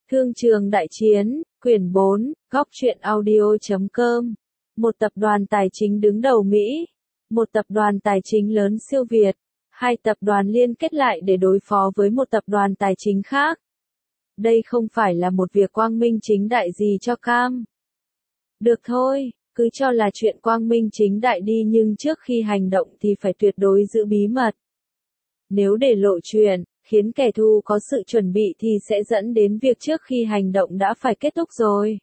Thương trường đại chiến, quyển 4, góc truyện audio.com. Một tập đoàn tài chính đứng đầu Mỹ, một tập đoàn tài chính lớn siêu Việt, hai tập đoàn liên kết lại để đối phó với một tập đoàn tài chính khác. Đây không phải là một việc quang minh chính đại gì cho Cam. Được thôi, cứ cho là chuyện quang minh chính đại đi, nhưng trước khi hành động thì phải tuyệt đối giữ bí mật. Nếu để lộ chuyện, khiến kẻ thù có sự chuẩn bị thì sẽ dẫn đến việc trước khi hành động đã phải kết thúc rồi.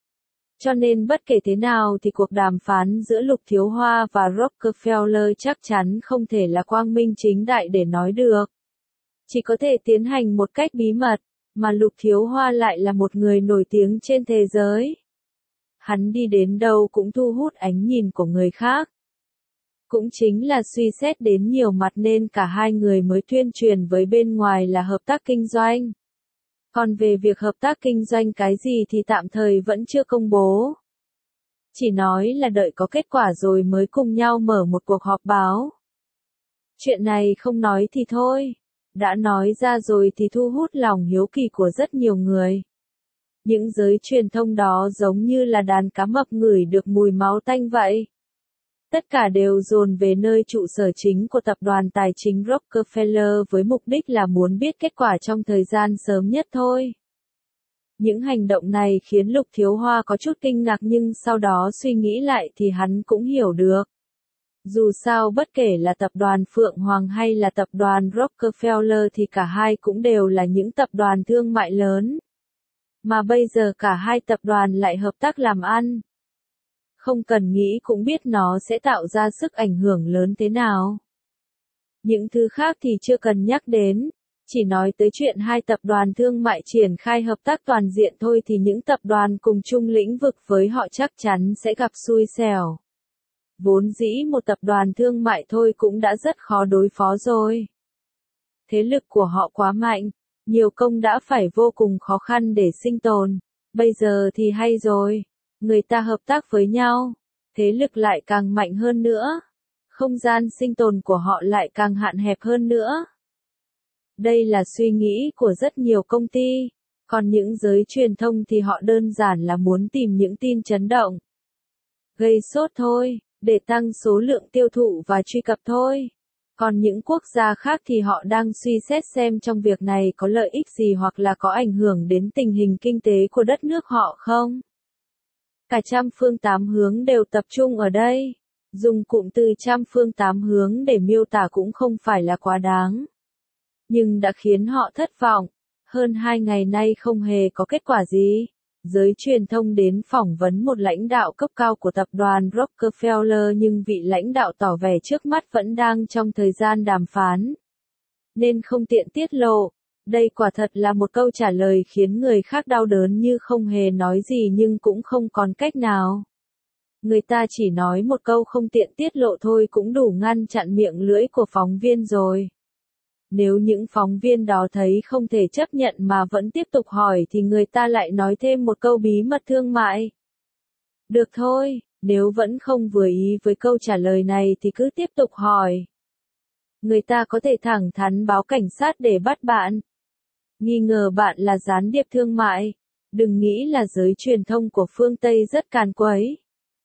Cho nên bất kể thế nào thì cuộc đàm phán giữa Lục Thiếu Hoa và Rockefeller chắc chắn không thể là quang minh chính đại để nói được. Chỉ có thể tiến hành một cách bí mật, mà Lục Thiếu Hoa lại là một người nổi tiếng trên thế giới. Hắn đi đến đâu cũng thu hút ánh nhìn của người khác. Cũng chính là suy xét đến nhiều mặt nên cả hai người mới tuyên truyền với bên ngoài là hợp tác kinh doanh. Còn về việc hợp tác kinh doanh cái gì thì tạm thời vẫn chưa công bố. Chỉ nói là đợi có kết quả rồi mới cùng nhau mở một cuộc họp báo. Chuyện này không nói thì thôi. Đã nói ra rồi thì thu hút lòng hiếu kỳ của rất nhiều người. Những giới truyền thông đó giống như là đàn cá mập ngửi được mùi máu tanh vậy. Tất cả đều dồn về nơi trụ sở chính của tập đoàn tài chính Rockefeller với mục đích là muốn biết kết quả trong thời gian sớm nhất thôi. Những hành động này khiến Lục Thiếu Hoa có chút kinh ngạc, nhưng sau đó suy nghĩ lại thì hắn cũng hiểu được. Dù sao bất kể là tập đoàn Phượng Hoàng hay là tập đoàn Rockefeller thì cả hai cũng đều là những tập đoàn thương mại lớn. Mà bây giờ cả hai tập đoàn lại hợp tác làm ăn. Không cần nghĩ cũng biết nó sẽ tạo ra sức ảnh hưởng lớn thế nào. Những thứ khác thì chưa cần nhắc đến, chỉ nói tới chuyện hai tập đoàn thương mại triển khai hợp tác toàn diện thôi thì những tập đoàn cùng chung lĩnh vực với họ chắc chắn sẽ gặp xui xẻo. Vốn dĩ một tập đoàn thương mại thôi cũng đã rất khó đối phó rồi. Thế lực của họ quá mạnh, nhiều công đã phải vô cùng khó khăn để sinh tồn, bây giờ thì hay rồi. Người ta hợp tác với nhau, thế lực lại càng mạnh hơn nữa, không gian sinh tồn của họ lại càng hạn hẹp hơn nữa. Đây là suy nghĩ của rất nhiều công ty, còn những giới truyền thông thì họ đơn giản là muốn tìm những tin chấn động, gây sốt thôi, để tăng số lượng tiêu thụ và truy cập thôi. Còn những quốc gia khác thì họ đang suy xét xem trong việc này có lợi ích gì hoặc là có ảnh hưởng đến tình hình kinh tế của đất nước họ không. Cả trăm phương tám hướng đều tập trung ở đây. Dùng cụm từ trăm phương tám hướng để miêu tả cũng không phải là quá đáng. Nhưng đã khiến họ thất vọng. Hơn 2 ngày nay không hề có kết quả gì. Giới truyền thông đến phỏng vấn một lãnh đạo cấp cao của tập đoàn Rockefeller, nhưng vị lãnh đạo tỏ vẻ trước mắt vẫn đang trong thời gian đàm phán, nên không tiện tiết lộ. Đây quả thật là một câu trả lời khiến người khác đau đớn, như không hề nói gì nhưng cũng không còn cách nào. Người ta chỉ nói một câu không tiện tiết lộ thôi cũng đủ ngăn chặn miệng lưỡi của phóng viên rồi. Nếu những phóng viên đó thấy không thể chấp nhận mà vẫn tiếp tục hỏi thì người ta lại nói thêm một câu bí mật thương mại. Được thôi, nếu vẫn không vừa ý với câu trả lời này thì cứ tiếp tục hỏi. Người ta có thể thẳng thắn báo cảnh sát để bắt bạn. Nghi ngờ bạn là gián điệp thương mại. Đừng nghĩ là giới truyền thông của phương Tây rất càn quấy.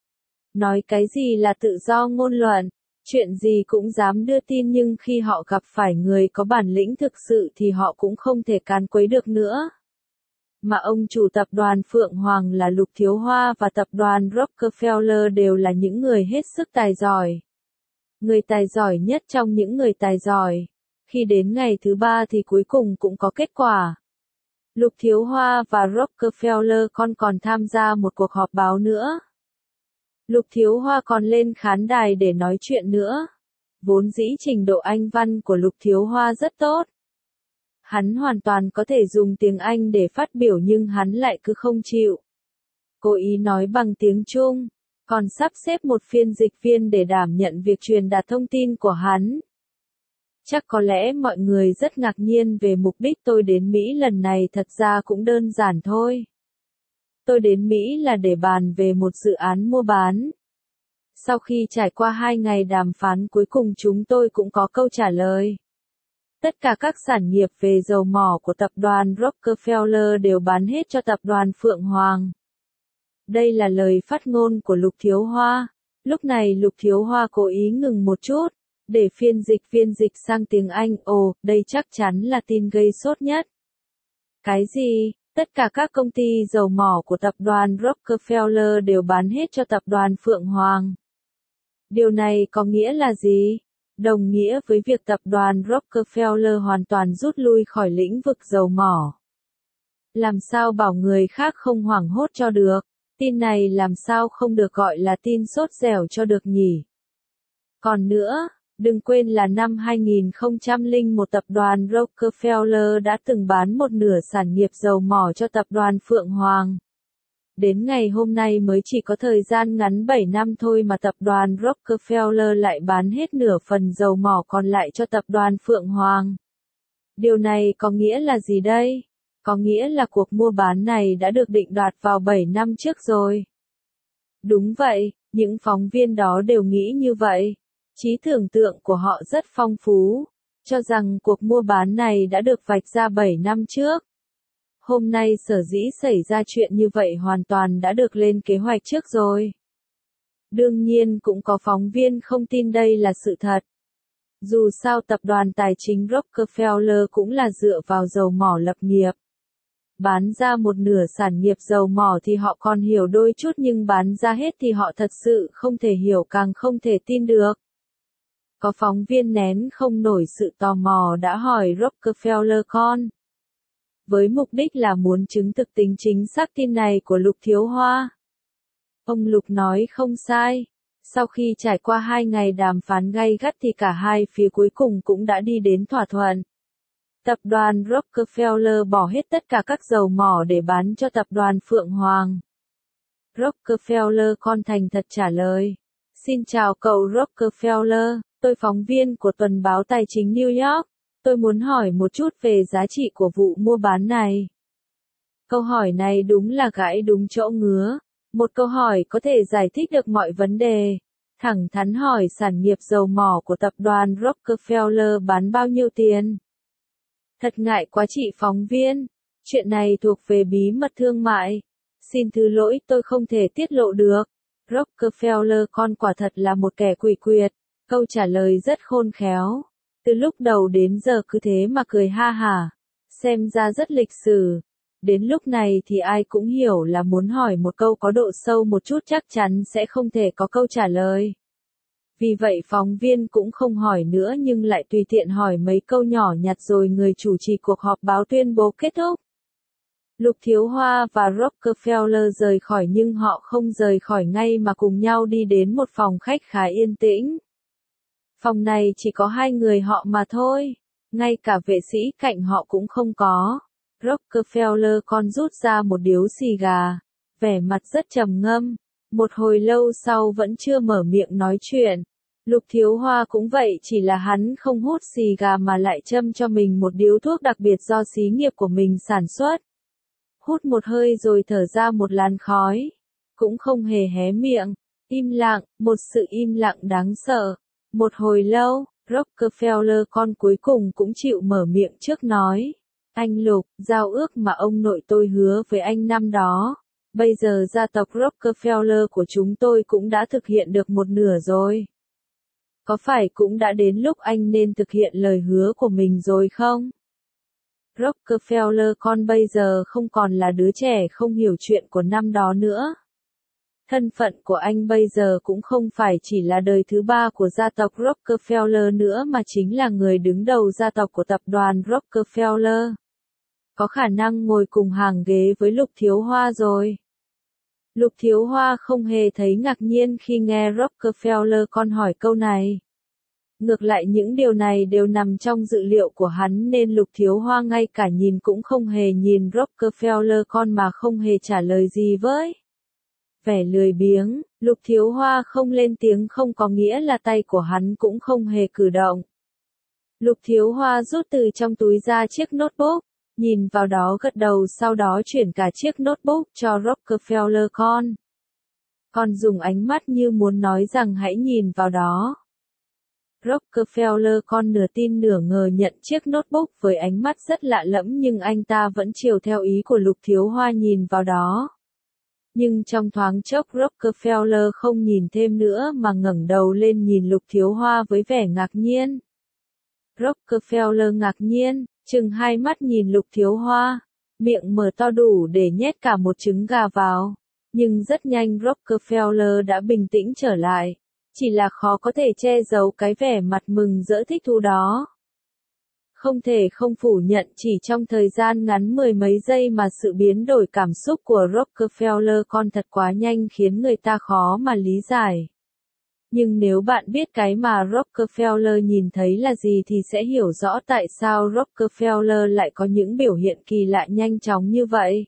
Nói cái gì là tự do ngôn luận, chuyện gì cũng dám đưa tin, nhưng khi họ gặp phải người có bản lĩnh thực sự thì họ cũng không thể càn quấy được nữa. Mà ông chủ tập đoàn Phượng Hoàng là Lục Thiếu Hoa và tập đoàn Rockefeller đều là những người hết sức tài giỏi. Người tài giỏi nhất trong những người tài giỏi. Khi đến ngày thứ 3 thì cuối cùng cũng có kết quả. Lục Thiếu Hoa và Rockefeller còn tham gia một cuộc họp báo nữa. Lục Thiếu Hoa còn lên khán đài để nói chuyện nữa. Vốn dĩ trình độ Anh văn của Lục Thiếu Hoa rất tốt. Hắn hoàn toàn có thể dùng tiếng Anh để phát biểu, nhưng hắn lại cứ không chịu. Cố ý nói bằng tiếng Trung, còn sắp xếp một phiên dịch viên để đảm nhận việc truyền đạt thông tin của hắn. Chắc có lẽ mọi người rất ngạc nhiên về mục đích tôi đến Mỹ lần này, thật ra cũng đơn giản thôi. Tôi đến Mỹ là để bàn về một dự án mua bán. Sau khi trải qua 2 ngày đàm phán cuối cùng chúng tôi cũng có câu trả lời. Tất cả các sản nghiệp về dầu mỏ của tập đoàn Rockefeller đều bán hết cho tập đoàn Phượng Hoàng. Đây là lời phát ngôn của Lục Thiếu Hoa. Lúc này Lục Thiếu Hoa cố ý ngừng một chút, để phiên dịch sang tiếng Anh. Ồ, đây chắc chắn là tin gây sốt nhất. Cái gì? Tất cả các công ty dầu mỏ của tập đoàn Rockefeller đều bán hết cho tập đoàn Phượng Hoàng. Điều này có nghĩa là gì? Đồng nghĩa với việc tập đoàn Rockefeller hoàn toàn rút lui khỏi lĩnh vực dầu mỏ. Làm sao bảo người khác không hoảng hốt cho được? Tin này làm sao không được gọi là tin sốt dẻo cho được nhỉ? Còn nữa, đừng quên là năm 2001 tập đoàn Rockefeller đã từng bán một nửa sản nghiệp dầu mỏ cho tập đoàn Phượng Hoàng. Đến ngày hôm nay mới chỉ có thời gian ngắn 7 năm thôi mà tập đoàn Rockefeller lại bán hết nửa phần dầu mỏ còn lại cho tập đoàn Phượng Hoàng. Điều này có nghĩa là gì đây? Có nghĩa là cuộc mua bán này đã được định đoạt vào 7 năm trước rồi. Đúng vậy, những phóng viên đó đều nghĩ như vậy. Trí tưởng tượng của họ rất phong phú, cho rằng cuộc mua bán này đã được vạch ra 7 năm trước. Hôm nay sở dĩ xảy ra chuyện như vậy hoàn toàn đã được lên kế hoạch trước rồi. Đương nhiên cũng có phóng viên không tin đây là sự thật. Dù sao tập đoàn tài chính Rockefeller cũng là dựa vào dầu mỏ lập nghiệp. Bán ra một nửa sản nghiệp dầu mỏ thì họ còn hiểu đôi chút, nhưng bán ra hết thì họ thật sự không thể hiểu, càng không thể tin được. Có phóng viên nén không nổi sự tò mò đã hỏi Rockefeller con. Với mục đích là muốn chứng thực tính chính xác tin này của Lục Thiếu Hoa. Ông Lục nói không sai. Sau khi trải qua 2 ngày đàm phán gay gắt thì cả hai phía cuối cùng cũng đã đi đến thỏa thuận. Tập đoàn Rockefeller bỏ hết tất cả các dầu mỏ để bán cho tập đoàn Phượng Hoàng. Rockefeller con thành thật trả lời. Xin chào cậu Rockefeller, tôi phóng viên của tuần báo tài chính New York. Tôi muốn hỏi một chút về giá trị của vụ mua bán này. Câu hỏi này đúng là gãi đúng chỗ ngứa. Một câu hỏi có thể giải thích được mọi vấn đề. Thẳng thắn hỏi sản nghiệp dầu mỏ của tập đoàn Rockefeller bán bao nhiêu tiền? Thật ngại quá chị phóng viên. Chuyện này thuộc về bí mật thương mại. Xin thứ lỗi, tôi không thể tiết lộ được. Rockefeller con quả thật là một kẻ quỷ quyệt. Câu trả lời rất khôn khéo. Từ lúc đầu đến giờ cứ thế mà cười ha hả. Xem ra rất lịch sử. Đến lúc này thì ai cũng hiểu là muốn hỏi một câu có độ sâu một chút chắc chắn sẽ không thể có câu trả lời. Vì vậy phóng viên cũng không hỏi nữa nhưng lại tùy tiện hỏi mấy câu nhỏ nhặt rồi người chủ trì cuộc họp báo tuyên bố kết thúc. Lục Thiếu Hoa và Rockefeller rời khỏi nhưng họ không rời khỏi ngay mà cùng nhau đi đến một phòng khách khá yên tĩnh. Phòng này chỉ có 2 người họ mà thôi. Ngay cả vệ sĩ cạnh họ cũng không có. Rockefeller con rút ra một điếu xì gà. Vẻ mặt rất trầm ngâm. Một hồi lâu sau vẫn chưa mở miệng nói chuyện. Lục Thiếu Hoa cũng vậy, chỉ là hắn không hút xì gà mà lại châm cho mình một điếu thuốc đặc biệt do xí nghiệp của mình sản xuất. Hút một hơi rồi thở ra một làn khói. Cũng không hề hé miệng. Im lặng, một sự im lặng đáng sợ. Một hồi lâu, Rockefeller con cuối cùng cũng chịu mở miệng trước nói. Anh Lục, giao ước mà ông nội tôi hứa với anh năm đó. Bây giờ gia tộc Rockefeller của chúng tôi cũng đã thực hiện được một nửa rồi. Có phải cũng đã đến lúc anh nên thực hiện lời hứa của mình rồi không? Rockefeller con bây giờ không còn là đứa trẻ không hiểu chuyện của năm đó nữa. Thân phận của anh bây giờ cũng không phải chỉ là đời thứ 3 của gia tộc Rockefeller nữa mà chính là người đứng đầu gia tộc của tập đoàn Rockefeller. Có khả năng ngồi cùng hàng ghế với Lục Thiếu Hoa rồi. Lục Thiếu Hoa không hề thấy ngạc nhiên khi nghe Rockefeller con hỏi câu này. Ngược lại những điều này đều nằm trong dự liệu của hắn nên Lục Thiếu Hoa ngay cả nhìn cũng không hề nhìn Rockefeller con mà không hề trả lời gì với. Vẻ lười biếng, Lục Thiếu Hoa không lên tiếng không có nghĩa là tay của hắn cũng không hề cử động. Lục Thiếu Hoa rút từ trong túi ra chiếc notebook, nhìn vào đó gật đầu sau đó chuyển cả chiếc notebook cho Rockefeller con. Con dùng ánh mắt như muốn nói rằng hãy nhìn vào đó. Rockefeller con nửa tin nửa ngờ nhận chiếc notebook với ánh mắt rất lạ lẫm nhưng anh ta vẫn chiều theo ý của Lục Thiếu Hoa nhìn vào đó. Nhưng trong thoáng chốc Rockefeller không nhìn thêm nữa mà ngẩng đầu lên nhìn Lục Thiếu Hoa với vẻ ngạc nhiên. Rockefeller ngạc nhiên, trừng hai mắt nhìn Lục Thiếu Hoa, miệng mở to đủ để nhét cả một trứng gà vào. Nhưng rất nhanh Rockefeller đã bình tĩnh trở lại, chỉ là khó có thể che giấu cái vẻ mặt mừng rỡ thích thú đó. Không thể không phủ nhận chỉ trong thời gian ngắn mười mấy giây mà sự biến đổi cảm xúc của Rockefeller con thật quá nhanh khiến người ta khó mà lý giải. Nhưng nếu bạn biết cái mà Rockefeller nhìn thấy là gì thì sẽ hiểu rõ tại sao Rockefeller lại có những biểu hiện kỳ lạ nhanh chóng như vậy.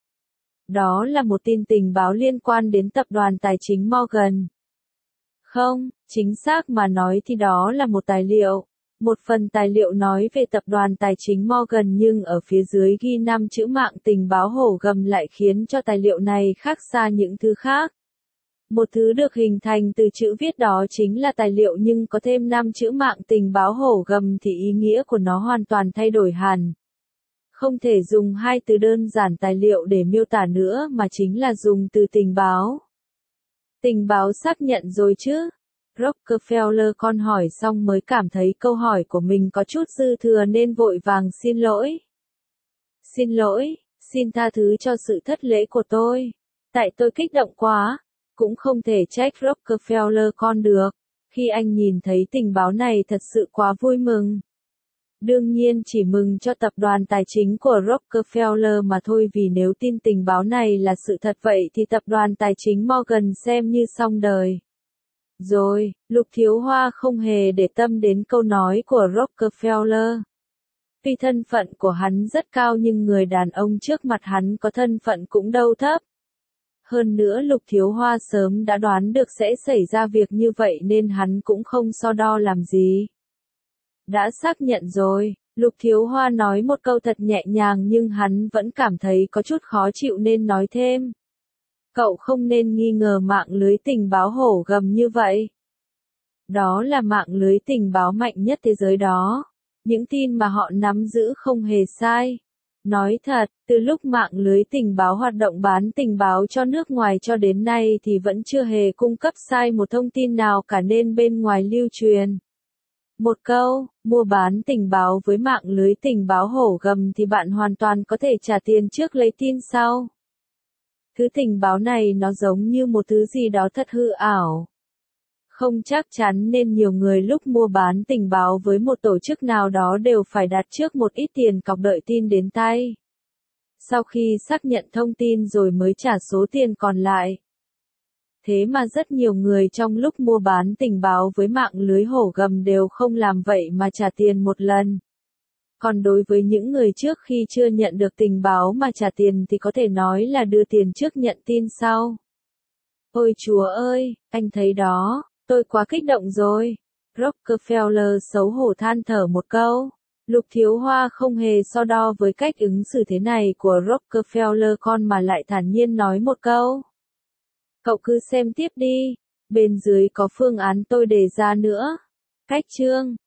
Đó là một tin tình báo liên quan đến tập đoàn tài chính Morgan. Không, chính xác mà nói thì đó là một tài liệu. Một phần tài liệu nói về tập đoàn tài chính Morgan nhưng ở phía dưới ghi 5 chữ mạng tình báo hổ gầm lại khiến cho tài liệu này khác xa những thứ khác. Một thứ được hình thành từ chữ viết đó chính là tài liệu nhưng có thêm 5 chữ mạng tình báo hổ gầm thì ý nghĩa của nó hoàn toàn thay đổi hẳn. Không thể dùng hai từ đơn giản tài liệu để miêu tả nữa mà chính là dùng từ tình báo. Tình báo xác nhận rồi chứ? Rockefeller con hỏi xong mới cảm thấy câu hỏi của mình có chút dư thừa nên vội vàng xin lỗi. Xin lỗi, xin tha thứ cho sự thất lễ của tôi. Tại tôi kích động quá. Cũng không thể trách Rockefeller con được. Khi anh nhìn thấy tình báo này thật sự quá vui mừng. Đương nhiên chỉ mừng cho tập đoàn tài chính của Rockefeller mà thôi vì nếu tin tình báo này là sự thật vậy thì tập đoàn tài chính Morgan xem như xong đời. Rồi, Lục Thiếu Hoa không hề để tâm đến câu nói của Rockefeller. Vì thân phận của hắn rất cao nhưng người đàn ông trước mặt hắn có thân phận cũng đâu thấp. Hơn nữa Lục Thiếu Hoa sớm đã đoán được sẽ xảy ra việc như vậy nên hắn cũng không so đo làm gì. Đã xác nhận rồi, Lục Thiếu Hoa nói một câu thật nhẹ nhàng nhưng hắn vẫn cảm thấy có chút khó chịu nên nói thêm. Cậu không nên nghi ngờ mạng lưới tình báo hổ gầm như vậy. Đó là mạng lưới tình báo mạnh nhất thế giới đó. Những tin mà họ nắm giữ không hề sai. Nói thật, từ lúc mạng lưới tình báo hoạt động bán tình báo cho nước ngoài cho đến nay thì vẫn chưa hề cung cấp sai một thông tin nào cả nên bên ngoài lưu truyền. Một câu, mua bán tình báo với mạng lưới tình báo hổ gầm thì bạn hoàn toàn có thể trả tiền trước lấy tin sau. Thứ tình báo này nó giống như một thứ gì đó thật hư ảo. Không chắc chắn nên nhiều người lúc mua bán tình báo với một tổ chức nào đó đều phải đặt trước một ít tiền cọc đợi tin đến tay. Sau khi xác nhận thông tin rồi mới trả số tiền còn lại. Thế mà rất nhiều người trong lúc mua bán tình báo với mạng lưới hổ gầm đều không làm vậy mà trả tiền một lần. Còn đối với những người trước khi chưa nhận được tình báo mà trả tiền thì có thể nói là đưa tiền trước nhận tin sau. Ôi Chúa ơi, anh thấy đó, tôi quá kích động rồi. Rockefeller xấu hổ than thở một câu. Lục Thiếu Hoa không hề so đo với cách ứng xử thế này của Rockefeller con mà lại thản nhiên nói một câu. Cậu cứ xem tiếp đi, bên dưới có phương án tôi đề ra nữa. Cách chương